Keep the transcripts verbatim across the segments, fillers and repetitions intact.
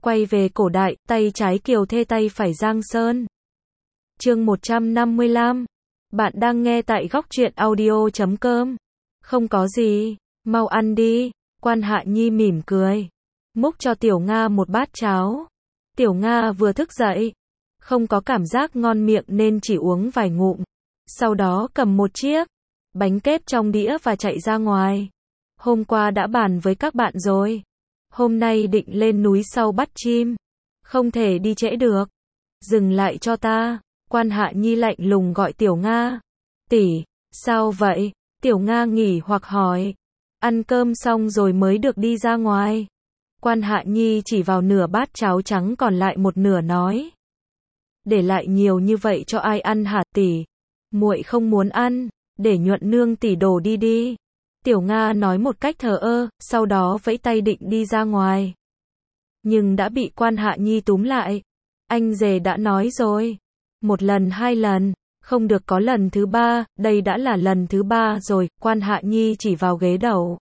Quay về cổ đại, tay trái Kiều Thê tay phải Giang Sơn. Chương một trăm năm mươi lăm. Bạn đang nghe tại góc truyện audio chấm com. Không có gì, mau ăn đi. Quan Hạ Nhi mỉm cười, múc cho Tiểu Nga một bát cháo. Tiểu Nga vừa thức dậy, không có cảm giác ngon miệng nên chỉ uống vài ngụm. Sau đó cầm một chiếc bánh kép trong đĩa và chạy ra ngoài. Hôm qua đã bàn với các bạn rồi. Hôm nay định lên núi sau bắt chim. Không thể đi trễ được. Dừng lại cho ta. Quan Hạ Nhi lạnh lùng gọi Tiểu Nga. Tỷ, sao vậy? Tiểu Nga nghỉ hoặc hỏi. Ăn cơm xong rồi mới được đi ra ngoài. Quan Hạ Nhi chỉ vào nửa bát cháo trắng còn lại một nửa nói. Để lại nhiều như vậy cho ai ăn hả tỷ? Muội không muốn ăn, để Nhuận nương tỷ đổ đi đi. Tiểu Nga nói một cách thờ ơ, sau đó vẫy tay định đi ra ngoài. Nhưng đã bị Quan Hạ Nhi túm lại. Anh rể đã nói rồi. Một lần hai lần, không được có lần thứ ba, đây đã là lần thứ ba rồi. Quan Hạ Nhi chỉ vào ghế đầu.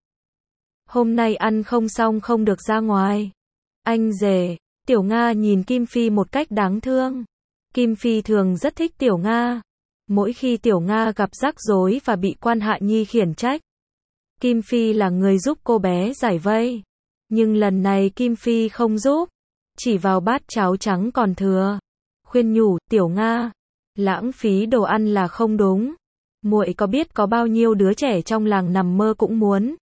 Hôm nay ăn không xong không được ra ngoài. Anh rể, Tiểu Nga nhìn Kim Phi một cách đáng thương. Kim Phi thường rất thích Tiểu Nga. Mỗi khi Tiểu Nga gặp rắc rối và bị Quan Hạ Nhi khiển trách, Kim Phi là người giúp cô bé giải vây. Nhưng lần này Kim Phi không giúp, chỉ vào bát cháo trắng còn thừa. Khuyên nhủ, Tiểu Nga, lãng phí đồ ăn là không đúng. Muội có biết có bao nhiêu đứa trẻ trong làng nằm mơ cũng muốn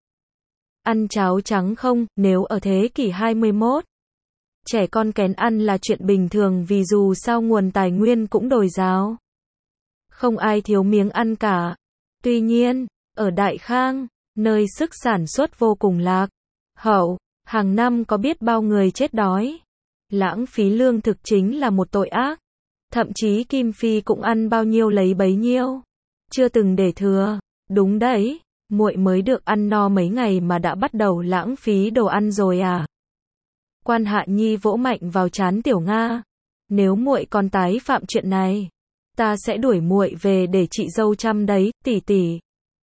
ăn cháo trắng không? Nếu ở thế kỷ hai mươi mốt, trẻ con kén ăn là chuyện bình thường vì dù sao nguồn tài nguyên cũng dồi dào. Không ai thiếu miếng ăn cả. Tuy nhiên, ở Đại Khang, nơi sức sản xuất vô cùng lạc hậu, hàng năm có biết bao người chết đói. Lãng phí lương thực chính là một tội ác. Thậm chí Kim Phi cũng ăn bao nhiêu lấy bấy nhiêu, chưa từng để thừa. Đúng đấy, muội mới được ăn no mấy ngày mà đã bắt đầu lãng phí đồ ăn rồi à? Quan Hạ Nhi vỗ mạnh vào trán Tiểu Nga. Nếu muội còn tái phạm chuyện này, ta sẽ đuổi muội về để chị dâu chăm đấy, tỷ tỷ.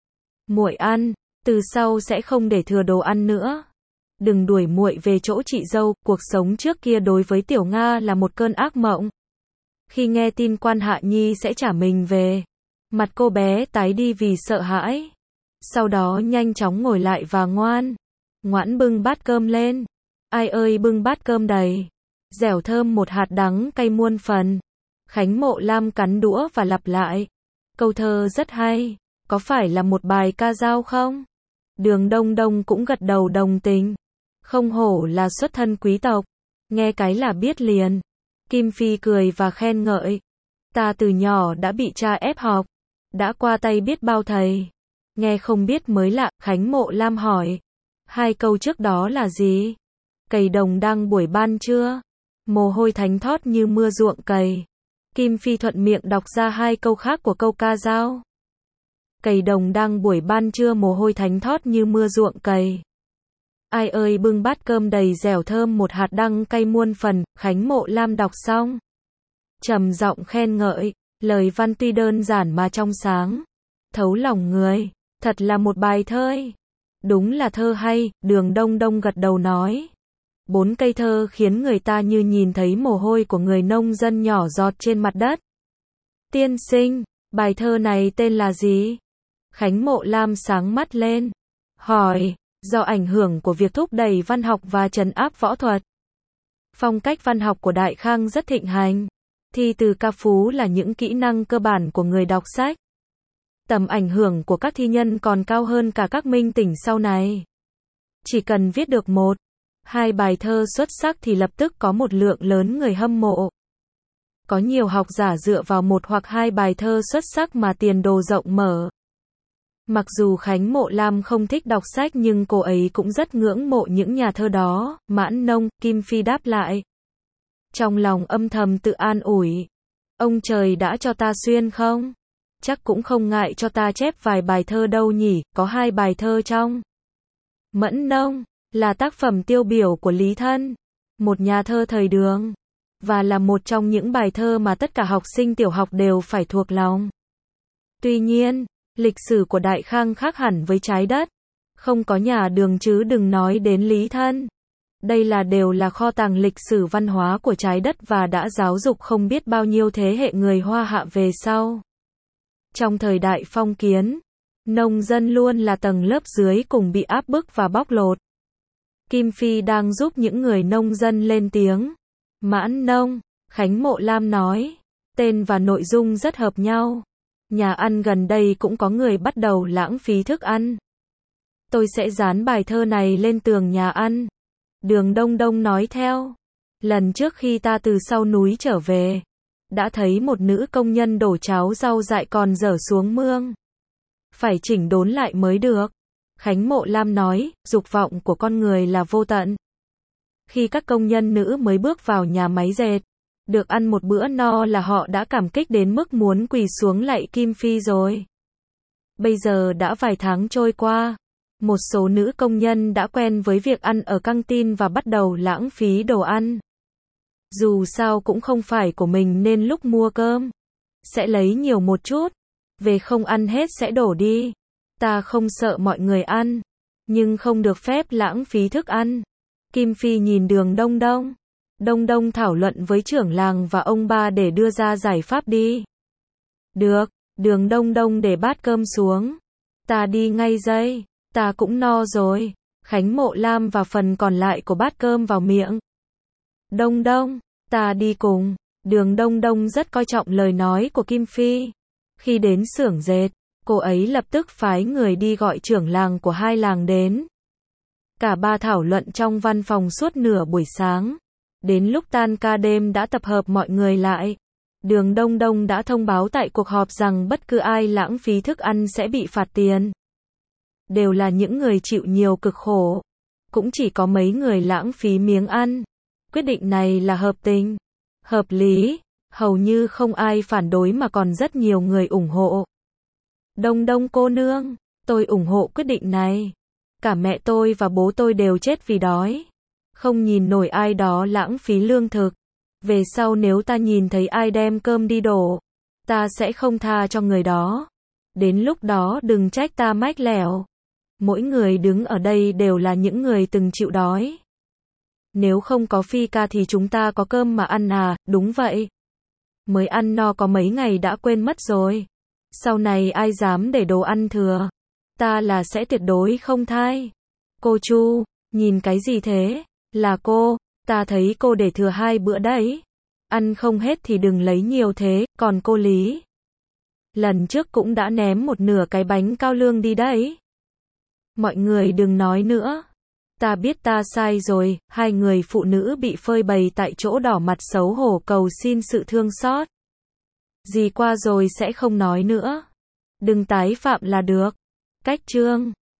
Muội ăn, từ sau sẽ không để thừa đồ ăn nữa. Đừng đuổi muội về chỗ chị dâu. Cuộc sống trước kia đối với Tiểu Nga là một cơn ác mộng. Khi nghe tin Quan Hạ Nhi sẽ trả mình về, mặt cô bé tái đi vì sợ hãi. Sau đó nhanh chóng ngồi lại và ngoan ngoãn bưng bát cơm lên. Ai ơi bưng bát cơm đầy, dẻo thơm một hạt đắng cay muôn phần. Khánh Mộ Lam cắn đũa và lặp lại. Câu thơ rất hay, có phải là một bài ca dao không? Đường Đông Đông cũng gật đầu đồng tình. Không hổ là xuất thân quý tộc, nghe cái là biết liền. Kim Phi cười và khen ngợi. Ta từ nhỏ đã bị cha ép học, đã qua tay biết bao thầy. Nghe không biết mới lạ. Khánh Mộ Lam hỏi. Hai câu trước đó là gì? Cày đồng đang buổi ban trưa, mồ hôi thánh thót như mưa ruộng cày. Kim Phi thuận miệng đọc ra hai câu khác của câu ca dao. Cày đồng đang buổi ban trưa mồ hôi thánh thót như mưa ruộng cày. Ai ơi bưng bát cơm đầy dẻo thơm một hạt đắng cay muôn phần. Khánh Mộ Lam đọc xong, trầm giọng khen ngợi. Lời văn tuy đơn giản mà trong sáng, thấu lòng người. Thật là một bài thơ. Đúng là thơ hay. Đường Đông Đông gật đầu nói. Bốn cây thơ khiến người ta như nhìn thấy mồ hôi của người nông dân nhỏ giọt trên mặt đất. Tiên sinh, bài thơ này tên là gì? Khánh Mộ Lam sáng mắt lên, hỏi. Do ảnh hưởng của việc thúc đẩy văn học và trấn áp võ thuật, phong cách văn học của Đại Khang rất thịnh hành. Thi từ ca phú là những kỹ năng cơ bản của người đọc sách. Tầm ảnh hưởng của các thi nhân còn cao hơn cả các minh tỉnh sau này. Chỉ cần viết được một, hai bài thơ xuất sắc thì lập tức có một lượng lớn người hâm mộ. Có nhiều học giả dựa vào một hoặc hai bài thơ xuất sắc mà tiền đồ rộng mở. Mặc dù Khánh Mộ Lam không thích đọc sách nhưng cô ấy cũng rất ngưỡng mộ những nhà thơ đó. Mãn Nông, Kim Phi đáp lại. Trong lòng âm thầm tự an ủi. Ông trời đã cho ta xuyên không? Chắc cũng không ngại cho ta chép vài bài thơ đâu nhỉ. Có hai bài thơ trong Mẫn Nông là tác phẩm tiêu biểu của Lý Thân, một nhà thơ thời Đường, và là một trong những bài thơ mà tất cả học sinh tiểu học đều phải thuộc lòng. Tuy nhiên, lịch sử của Đại Khang khác hẳn với trái đất. Không có nhà Đường chứ đừng nói đến Lý Thân. Đây là đều là kho tàng lịch sử văn hóa của trái đất và đã giáo dục không biết bao nhiêu thế hệ người Hoa Hạ về sau. Trong thời đại phong kiến, nông dân luôn là tầng lớp dưới cùng bị áp bức và bóc lột. Kim Phi đang giúp những người nông dân lên tiếng. Mãn nông, Khánh Mộ Lam nói. Tên và nội dung rất hợp nhau. Nhà ăn gần đây cũng có người bắt đầu lãng phí thức ăn. Tôi sẽ dán bài thơ này lên tường nhà ăn. Đường Đông Đông nói theo. Lần trước khi ta từ sau núi trở về, đã thấy một nữ công nhân đổ cháo rau dại còn dở xuống mương. Phải chỉnh đốn lại mới được. Khánh Mộ Lam nói, dục vọng của con người là vô tận. Khi các công nhân nữ mới bước vào nhà máy dệt, được ăn một bữa no là họ đã cảm kích đến mức muốn quỳ xuống lạy Kim Phi rồi. Bây giờ đã vài tháng trôi qua, một số nữ công nhân đã quen với việc ăn ở căng tin và bắt đầu lãng phí đồ ăn. Dù sao cũng không phải của mình nên lúc mua cơm, sẽ lấy nhiều một chút, về không ăn hết sẽ đổ đi. Ta không sợ mọi người ăn, nhưng không được phép lãng phí thức ăn. Kim Phi nhìn Đường Đông Đông. Đông Đông thảo luận với trưởng làng và ông ba để đưa ra giải pháp đi. Được, Đường Đông Đông để bát cơm xuống. Ta đi ngay đây, ta cũng no rồi. Khánh Mộ Lam và phần còn lại của bát cơm vào miệng. Đông Đông, ta đi cùng. Đường Đông Đông rất coi trọng lời nói của Kim Phi. Khi đến xưởng dệt, cô ấy lập tức phái người đi gọi trưởng làng của hai làng đến. Cả ba thảo luận trong văn phòng suốt nửa buổi sáng. Đến lúc tan ca đêm đã tập hợp mọi người lại. Đường Đông Đông đã thông báo tại cuộc họp rằng bất cứ ai lãng phí thức ăn sẽ bị phạt tiền. Đều là những người chịu nhiều cực khổ. Cũng chỉ có mấy người lãng phí miếng ăn. Quyết định này là hợp tình, hợp lý, hầu như không ai phản đối mà còn rất nhiều người ủng hộ. Đông Đông cô nương, tôi ủng hộ quyết định này. Cả mẹ tôi và bố tôi đều chết vì đói. Không nhìn nổi ai đó lãng phí lương thực. Về sau nếu ta nhìn thấy ai đem cơm đi đổ, ta sẽ không tha cho người đó. Đến lúc đó đừng trách ta mách lẻo. Mỗi người đứng ở đây đều là những người từng chịu đói. Nếu không có Phi ca thì chúng ta có cơm mà ăn à, đúng vậy. Mới ăn no có mấy ngày đã quên mất rồi. Sau này ai dám để đồ ăn thừa, ta là sẽ tuyệt đối không thai. Cô Chu, nhìn cái gì thế? Là cô, ta thấy cô để thừa hai bữa đấy. Ăn không hết thì đừng lấy nhiều thế, còn cô Lý. Lần trước cũng đã ném một nửa cái bánh cao lương đi đấy. Mọi người đừng nói nữa. Ta biết ta sai rồi, hai người phụ nữ bị phơi bày tại chỗ đỏ mặt xấu hổ cầu xin sự thương xót. Gì qua rồi sẽ không nói nữa. Đừng tái phạm là được. Cách chương